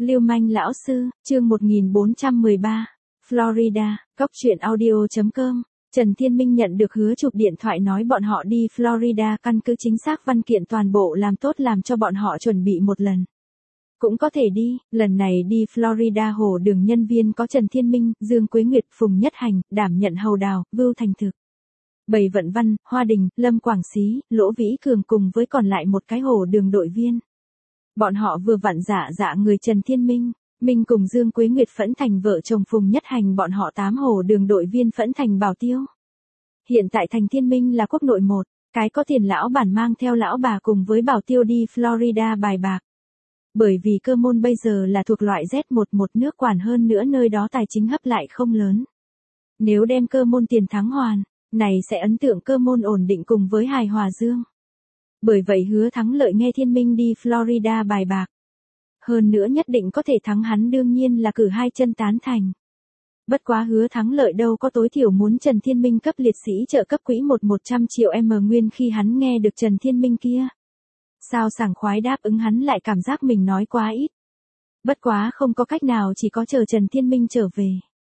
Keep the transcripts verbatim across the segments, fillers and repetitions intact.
Lưu manh lão sư, chương một nghìn bốn trăm mười ba. Florida, Cóc truyện audio chấm com. Trần Thiên Minh nhận được hứa chụp điện thoại nói bọn họ đi Florida, căn cứ chính xác văn kiện toàn bộ làm tốt làm cho bọn họ chuẩn bị một lần. Cũng có thể đi, lần này đi Florida hồ đường nhân viên có Trần Thiên Minh, Dương Quế Nguyệt, Phùng Nhất Hành, đảm nhận hầu đào, Vưu Thành Thực. Bầy Vận Văn, Hoa Đình, Lâm Quảng Xí, Lỗ Vĩ Cường cùng với còn lại một cái hồ đường đội viên. Bọn họ vừa vặn dạ dạ người Trần Thiên Minh, Minh cùng Dương Quế Nguyệt phẫn thành vợ chồng Phùng Nhất Hành, bọn họ tám hồ đường đội viên phẫn thành bảo tiêu. Hiện tại thành Thiên Minh là quốc nội một, cái có tiền lão bản mang theo lão bà cùng với bảo tiêu đi Florida bài bạc. Bởi vì Cơ Môn bây giờ là thuộc loại Z mười một nước quản, hơn nữa nơi đó tài chính hấp lại không lớn. Nếu đem Cơ Môn tiền thắng hoàn, này sẽ ấn tượng Cơ Môn ổn định cùng với hài hòa dương. Bởi vậy hứa thắng lợi nghe Thiên Minh đi Florida bài bạc. Hơn nữa nhất định có thể thắng, hắn đương nhiên là cử hai chân tán thành. Bất quá hứa thắng lợi đâu có tối thiểu muốn Trần Thiên Minh cấp liệt sĩ trợ cấp quỹ một một trăm triệu M nguyên, khi hắn nghe được Trần Thiên Minh kia. Sao sảng khoái đáp ứng, hắn lại cảm giác mình nói quá ít. Bất quá không có cách nào, chỉ có chờ Trần Thiên Minh trở về.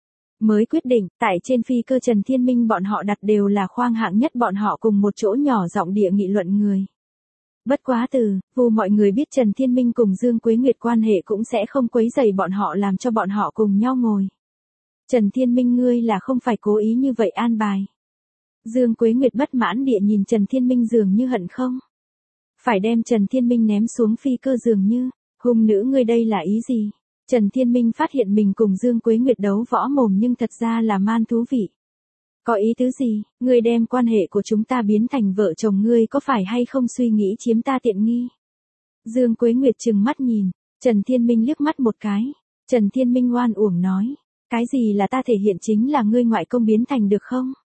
Mới quyết định, tại trên phi cơ Trần Thiên Minh bọn họ đặt đều là khoang hạng nhất, bọn họ cùng một chỗ nhỏ giọng địa nghị luận người. Bất quá từ, vu mọi người biết Trần Thiên Minh cùng Dương Quế Nguyệt quan hệ cũng sẽ không quấy rầy bọn họ, làm cho bọn họ cùng nhau ngồi. Trần Thiên Minh, ngươi là không phải cố ý như vậy an bài. Dương Quế Nguyệt bất mãn địa nhìn Trần Thiên Minh, dường như hận không phải đem Trần Thiên Minh ném xuống phi cơ, dường như, hung nữ ngươi đây là ý gì? Trần Thiên Minh phát hiện mình cùng Dương Quế Nguyệt đấu võ mồm nhưng thật ra là man thú vị. Có ý tứ gì, ngươi đem quan hệ của chúng ta biến thành vợ chồng, ngươi có phải hay không suy nghĩ chiếm ta tiện nghi? Dương Quế Nguyệt trừng mắt nhìn, Trần Thiên Minh liếc mắt một cái. Trần Thiên Minh oan uổng nói, cái gì là ta thể hiện chính là ngươi ngoại công biến thành được không?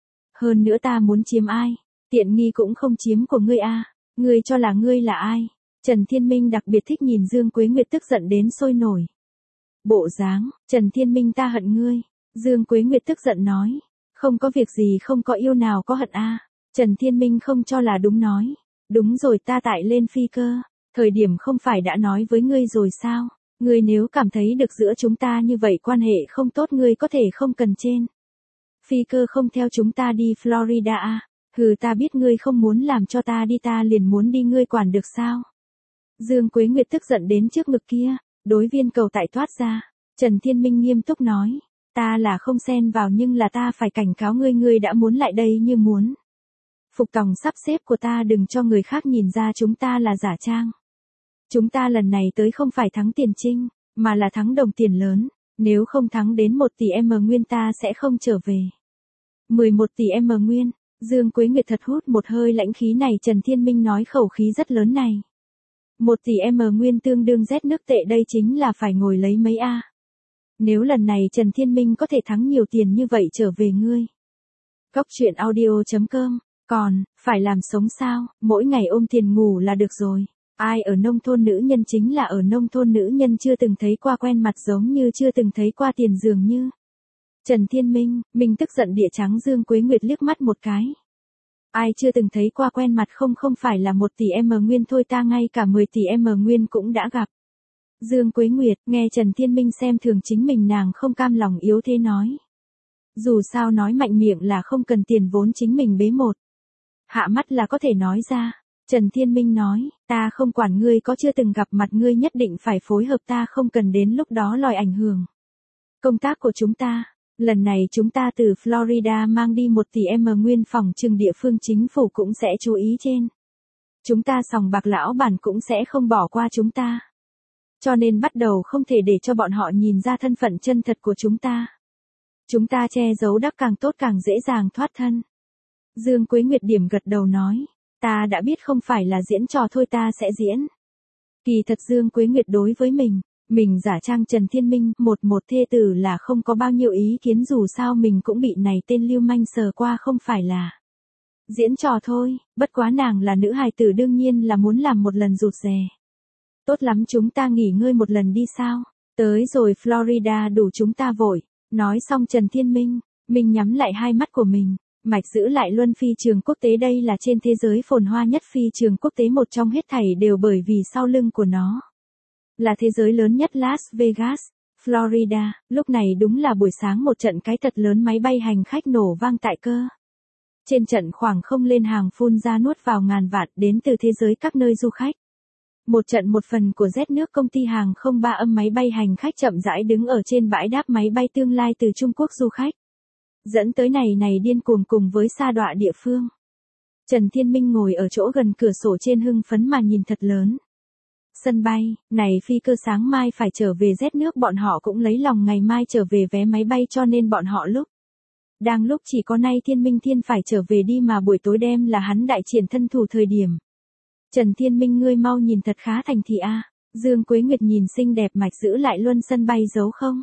Hơn nữa ta muốn chiếm ai? Tiện nghi cũng không chiếm của ngươi a, ngươi cho là ngươi là ai? Trần Thiên Minh đặc biệt thích nhìn Dương Quế Nguyệt tức giận đến sôi nổi. Bộ dáng, Trần Thiên Minh, ta hận ngươi. Dương Quế Nguyệt tức giận nói, không có việc gì, không có yêu nào có hận a. Trần Thiên Minh không cho là đúng nói, đúng rồi, ta tại lên phi cơ, thời điểm không phải đã nói với ngươi rồi sao? Ngươi nếu cảm thấy được giữa chúng ta như vậy quan hệ không tốt, ngươi có thể không cần trên phi cơ không theo chúng ta đi Florida a. Hừ, ta biết ngươi không muốn làm cho ta đi, ta liền muốn đi, ngươi quản được sao? Dương Quế Nguyệt tức giận đến trước ngực kia, đối viên cầu tại thoát ra. Trần Thiên Minh nghiêm túc nói, ta là không xen vào, nhưng là ta phải cảnh cáo ngươi, ngươi đã muốn lại đây như muốn phục tòng sắp xếp của ta, đừng cho người khác nhìn ra chúng ta là giả trang. Chúng ta lần này tới không phải thắng tiền trinh, mà là thắng đồng tiền lớn, nếu không thắng đến một tỷ M nguyên ta sẽ không trở về. mười một tỷ M nguyên, Dương Quế Nguyệt thật hút một hơi lãnh khí này, Trần Thiên Minh nói khẩu khí rất lớn này. Một tỷ M nguyên tương đương Z nước tệ, đây chính là phải ngồi lấy mấy a. Nếu lần này Trần Thiên Minh có thể thắng nhiều tiền như vậy trở về, ngươi Cóc truyện audio chấm com, còn, phải làm sống sao, mỗi ngày ôm tiền ngủ là được rồi. Ai ở nông thôn nữ nhân chính là ở nông thôn nữ nhân, chưa từng thấy qua quen mặt giống như chưa từng thấy qua tiền dường như. Trần Thiên Minh, mình tức giận địa trắng Dương Quế Nguyệt liếc mắt một cái. Ai chưa từng thấy qua quen mặt không, không phải là một tỷ M nguyên thôi, ta ngay cả mười tỷ M nguyên cũng đã gặp. Dương Quế Nguyệt, nghe Trần Thiên Minh xem thường chính mình, nàng không cam lòng yếu thế nói. Dù sao nói mạnh miệng là không cần tiền vốn chính mình bế một hạ mắt là có thể nói ra. Trần Thiên Minh nói, ta không quản ngươi có chưa từng gặp mặt, ngươi nhất định phải phối hợp ta, không cần đến lúc đó lòi ảnh hưởng công tác của chúng ta. Lần này chúng ta từ Florida mang đi một tỷ M nguyên, phòng trừng địa phương chính phủ cũng sẽ chú ý trên. Chúng ta sòng bạc lão bản cũng sẽ không bỏ qua chúng ta. Cho nên bắt đầu không thể để cho bọn họ nhìn ra thân phận chân thật của chúng ta. Chúng ta che giấu đắc càng tốt, càng dễ dàng thoát thân. Dương Quế Nguyệt điểm gật đầu nói, ta đã biết, không phải là diễn trò thôi, ta sẽ diễn. Kỳ thật Dương Quế Nguyệt đối với mình, mình giả trang Trần Thiên Minh một một thê tử là không có bao nhiêu ý kiến, dù sao mình cũng bị này tên lưu manh sờ qua, không phải là diễn trò thôi. Bất quá nàng là nữ hài tử, đương nhiên là muốn làm một lần rụt rè. Tốt lắm, chúng ta nghỉ ngơi một lần đi sao? Tới rồi Florida đủ chúng ta vội. Nói xong Trần Thiên Minh, mình nhắm lại hai mắt của mình, mạch giữ lại luân phi trường quốc tế, đây là trên thế giới phồn hoa nhất phi trường quốc tế, một trong hết thảy đều bởi vì sau lưng của nó Là thế giới lớn nhất Las Vegas, Florida, lúc này đúng là buổi sáng một trận cái thật lớn máy bay hành khách nổ vang tại cơ. Trên trận khoảng không lên hàng phun ra nuốt vào ngàn vạn đến từ thế giới các nơi du khách. Một trận một phần của Z nước công ty hàng không ba âm máy bay hành khách chậm rãi đứng ở trên bãi đáp máy bay tương lai từ Trung Quốc du khách. Dẫn tới này này điên cuồng cùng với sa đọa địa phương. Trần Thiên Minh ngồi ở chỗ gần cửa sổ trên hưng phấn mà nhìn thật lớn. Sân bay, này phi cơ sáng mai phải trở về Z nước bọn họ cũng lấy lòng ngày mai trở về vé máy bay cho nên bọn họ lúc. Đang lúc chỉ có nay Thiên Minh Thiên phải trở về đi mà buổi tối đêm là hắn đại triển thân thủ thời điểm. Trần Thiên Minh ngươi mau nhìn thật khá thành thị a. Dương Quế Nguyệt nhìn xinh đẹp mạch giữ lại luân sân bay giấu không.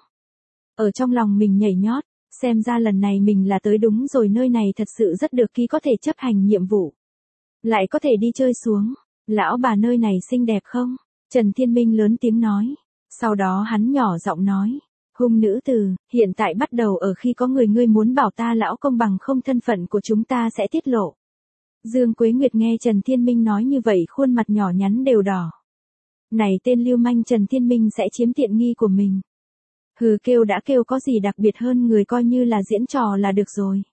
Ở trong lòng mình nhảy nhót, xem ra lần này mình là tới đúng rồi nơi này thật sự rất được khi có thể chấp hành nhiệm vụ. Lại có thể đi chơi xuống. Lão bà nơi này xinh đẹp không? Trần Thiên Minh lớn tiếng nói. Sau đó hắn nhỏ giọng nói. Hung nữ từ, hiện tại bắt đầu ở khi có người ngươi muốn bảo ta lão công bằng không thân phận của chúng ta sẽ tiết lộ. Dương Quế Nguyệt nghe Trần Thiên Minh nói như vậy khuôn mặt nhỏ nhắn đều đỏ. Này tên lưu manh Trần Thiên Minh sẽ chiếm tiện nghi của mình. Hừ kêu đã kêu có gì đặc biệt hơn người coi như là diễn trò là được rồi.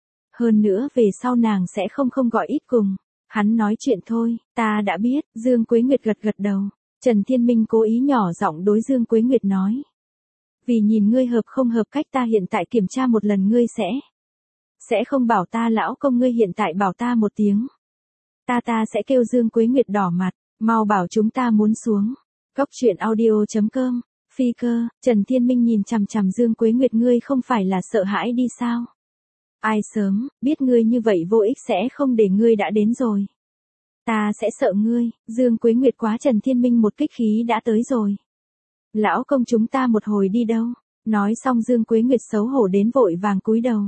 Hơn nữa về sau nàng sẽ không không gọi ít cùng. Hắn nói chuyện thôi, ta đã biết, Dương Quế Nguyệt gật gật đầu. Trần Thiên Minh cố ý nhỏ giọng đối Dương Quế Nguyệt nói. Vì nhìn ngươi hợp không hợp cách ta hiện tại kiểm tra một lần ngươi sẽ. Sẽ không bảo ta lão công ngươi hiện tại bảo ta một tiếng. Ta ta sẽ kêu Dương Quế Nguyệt đỏ mặt, mau bảo chúng ta muốn xuống. Cốc truyện audio chấm com, phi cơ, Trần Thiên Minh nhìn chằm chằm Dương Quế Nguyệt ngươi không phải là sợ hãi đi sao? Ai sớm, biết ngươi như vậy vô ích sẽ không để ngươi đã đến rồi. Ta sẽ sợ ngươi, Dương Quế Nguyệt quá Trần Thiên Minh một kích khí đã tới rồi. Lão công chúng ta một hồi đi đâu? Nói xong Dương Quế Nguyệt xấu hổ đến vội vàng cúi đầu.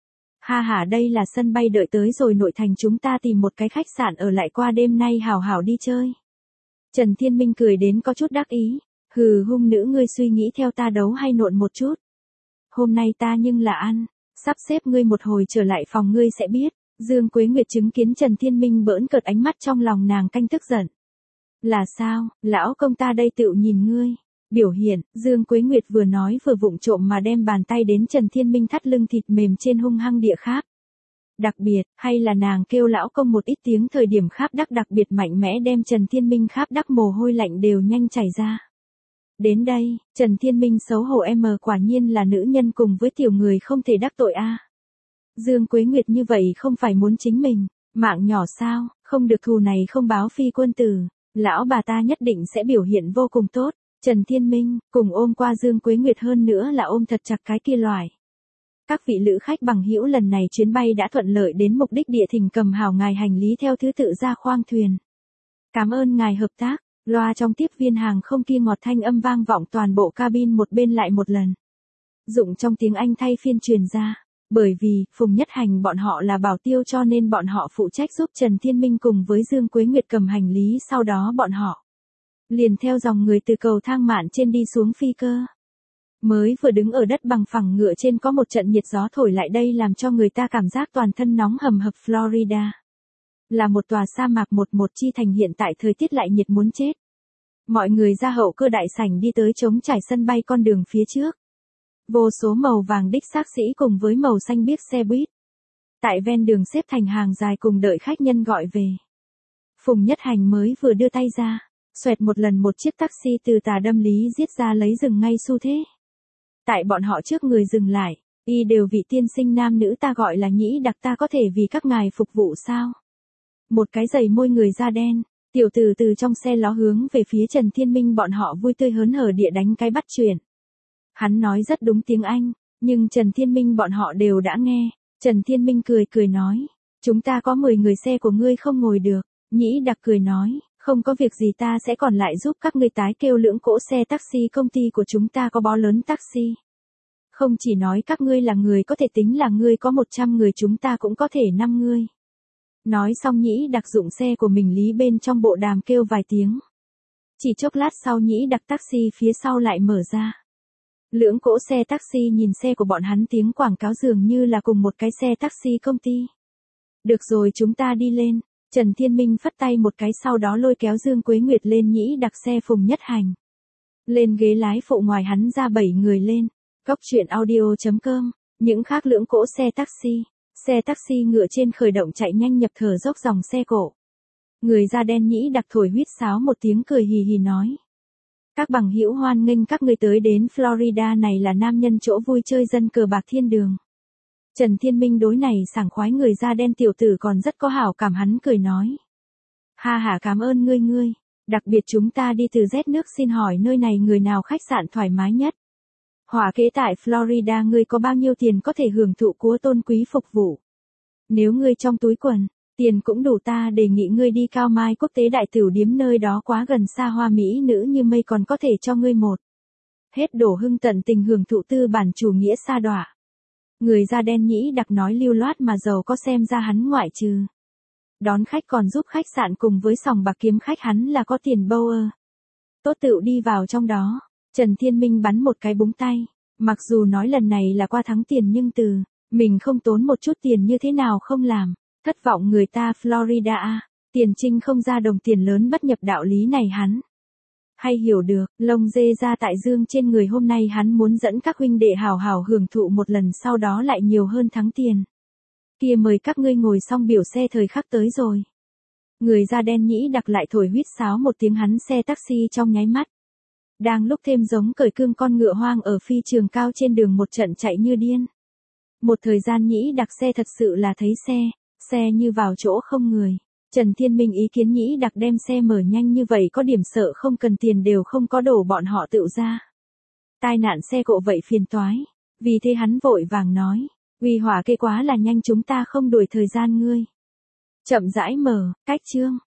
Ha ha đây là sân bay đợi tới rồi nội thành chúng ta tìm một cái khách sạn ở lại qua đêm nay hào hào đi chơi. Trần Thiên Minh cười đến có chút đắc ý. Hừ hung nữ ngươi suy nghĩ theo ta đấu hay nộn một chút. Hôm nay ta nhưng là ăn. Sắp xếp ngươi một hồi trở lại phòng ngươi sẽ biết. Dương Quế Nguyệt chứng kiến Trần Thiên Minh bỡn cợt ánh mắt trong lòng nàng canh tức giận. Là sao, lão công ta đây tựu nhìn ngươi. Biểu hiện, Dương Quế Nguyệt vừa nói vừa vụng trộm mà đem bàn tay đến Trần Thiên Minh thắt lưng thịt mềm trên hung hăng địa kháp. Đặc biệt, hay là nàng kêu lão công một ít tiếng thời điểm kháp đắc đặc biệt mạnh mẽ đem Trần Thiên Minh kháp đắc mồ hôi lạnh đều nhanh chảy ra. Đến đây, Trần Thiên Minh xấu hổ em quả nhiên là nữ nhân cùng với tiểu người không thể đắc tội a. Dương Quế Nguyệt như vậy không phải muốn chính mình, mạng nhỏ sao, không được thù này không báo phi quân tử, lão bà ta nhất định sẽ biểu hiện vô cùng tốt. Trần Thiên Minh, cùng ôm qua Dương Quế Nguyệt hơn nữa là ôm thật chặt cái kia loại. Các vị lữ khách bằng hữu lần này chuyến bay đã thuận lợi đến mục đích địa thỉnh cầm hảo ngài hành lý theo thứ tự ra khoang thuyền. Cảm ơn ngài hợp tác, loa trong tiếp viên hàng không kia ngọt thanh âm vang vọng toàn bộ cabin một bên lại một lần. Dụng trong tiếng Anh thay phiên truyền ra, bởi vì, Phùng Nhất Hành bọn họ là bảo tiêu cho nên bọn họ phụ trách giúp Trần Thiên Minh cùng với Dương Quế Nguyệt cầm hành lý sau đó bọn họ. Liền theo dòng người từ cầu thang mạn trên đi xuống phi cơ. Mới vừa đứng ở đất bằng phẳng ngựa trên có một trận nhiệt gió thổi lại đây làm cho người ta cảm giác toàn thân nóng hầm hập Florida. Là một tòa sa mạc một một chi thành hiện tại thời tiết lại nhiệt muốn chết. Mọi người ra hậu cơ đại sảnh đi tới trống trải sân bay con đường phía trước. Vô số màu vàng đích xác sĩ cùng với màu xanh biếc xe buýt. Tại ven đường xếp thành hàng dài cùng đợi khách nhân gọi về. Phùng Nhất Hành mới vừa đưa tay ra. Xoẹt một lần một chiếc taxi từ tà đâm lý giết ra lấy dừng ngay xu thế. Tại bọn họ trước người dừng lại, y đều vị tiên sinh nam nữ ta gọi là nhĩ đặc ta có thể vì các ngài phục vụ sao? Một cái giày môi người da đen, tiểu tử từ trong xe ló hướng về phía Trần Thiên Minh bọn họ vui tươi hớn hở địa đánh cái bắt chuyện. Hắn nói rất đúng tiếng Anh, nhưng Trần Thiên Minh bọn họ đều đã nghe. Trần Thiên Minh cười cười nói, chúng ta có mười người xe của ngươi không ngồi được. Nhĩ đặc cười nói. Không có việc gì ta sẽ còn lại giúp các ngươi tái kêu lưỡng cỗ xe taxi công ty của chúng ta có bó lớn taxi. Không chỉ nói các ngươi là người có thể tính là ngươi có một trăm người chúng ta cũng có thể năm ngươi. Nói xong Nhĩ đặc dụng xe của mình lý bên trong bộ đàm kêu vài tiếng. Chỉ chốc lát sau Nhĩ đặc taxi phía sau lại mở ra. Lưỡng cỗ xe taxi nhìn xe của bọn hắn tiếng quảng cáo dường như là cùng một cái xe taxi công ty. Được rồi chúng ta đi lên. Trần Thiên Minh phất tay một cái sau đó lôi kéo Dương Quế Nguyệt lên Nhĩ đặc xe Phùng Nhất Hành. Lên ghế lái phụ ngoài hắn ra bảy người lên. Cóc truyện audio chấm com. Những khác lưỡng cỗ xe taxi. Xe taxi ngựa trên khởi động chạy nhanh nhập thở dốc dòng xe cộ. Người da đen nhĩ đặc thổi huýt sáo một tiếng cười hì hì nói. Các bằng hữu hoan nghênh các ngươi tới đến Florida này là nam nhân chỗ vui chơi dân cờ bạc thiên đường. Trần Thiên Minh đối này sảng khoái người da đen tiểu tử còn rất có hảo cảm, hắn cười nói. Ha ha, cảm ơn ngươi ngươi. Đặc biệt chúng ta đi từ Z nước, xin hỏi nơi này người nào khách sạn thoải mái nhất? Hỏa kế tại Florida ngươi có bao nhiêu tiền có thể hưởng thụ cúa tôn quý phục vụ? Nếu ngươi trong túi quần, tiền cũng đủ, ta đề nghị ngươi đi Cao Mai Quốc tế đại tửu điếm, nơi đó quá gần xa hoa mỹ nữ như mây còn có thể cho ngươi một. Hết đổ hưng tận tình hưởng thụ tư bản chủ nghĩa sa đọa. Người da đen nhĩ đặc nói lưu loát mà giàu có, xem ra hắn ngoại trừ đón khách còn giúp khách sạn cùng với sòng bạc kiếm khách, hắn là có tiền bâu ơ. Tốt, tựu đi vào trong đó. Trần Thiên Minh bắn một cái búng tay. Mặc dù nói lần này là qua thắng tiền nhưng từ mình không tốn một chút tiền như thế nào không làm thất vọng người ta Florida a. Tiền trinh không ra đồng tiền lớn bất nhập, đạo lý này hắn hay hiểu được. Lông dê ra tại dương trên người, hôm nay hắn muốn dẫn các huynh đệ hào hào hưởng thụ một lần, sau đó lại nhiều hơn thắng tiền. Kia mời các ngươi ngồi, xong biểu xe thời khắc tới rồi. Người da đen nhĩ đặc lại thổi huýt sáo một tiếng, hắn xe taxi trong nháy mắt đang lúc thêm giống cởi cương con ngựa hoang ở phi trường cao trên đường một trận chạy như điên. Một thời gian nhĩ đặc xe thật sự là thấy xe, xe như vào chỗ không người. Trần Thiên Minh ý kiến nhĩ đặc đem xe mở nhanh như vậy có điểm sợ không cần tiền đều không có đổ bọn họ tự ra. Tai nạn xe cộ vậy phiền toái. Vì thế hắn vội vàng nói, uy hỏa kê quá là nhanh, chúng ta không đuổi thời gian ngươi. Chậm rãi mở, cách chương.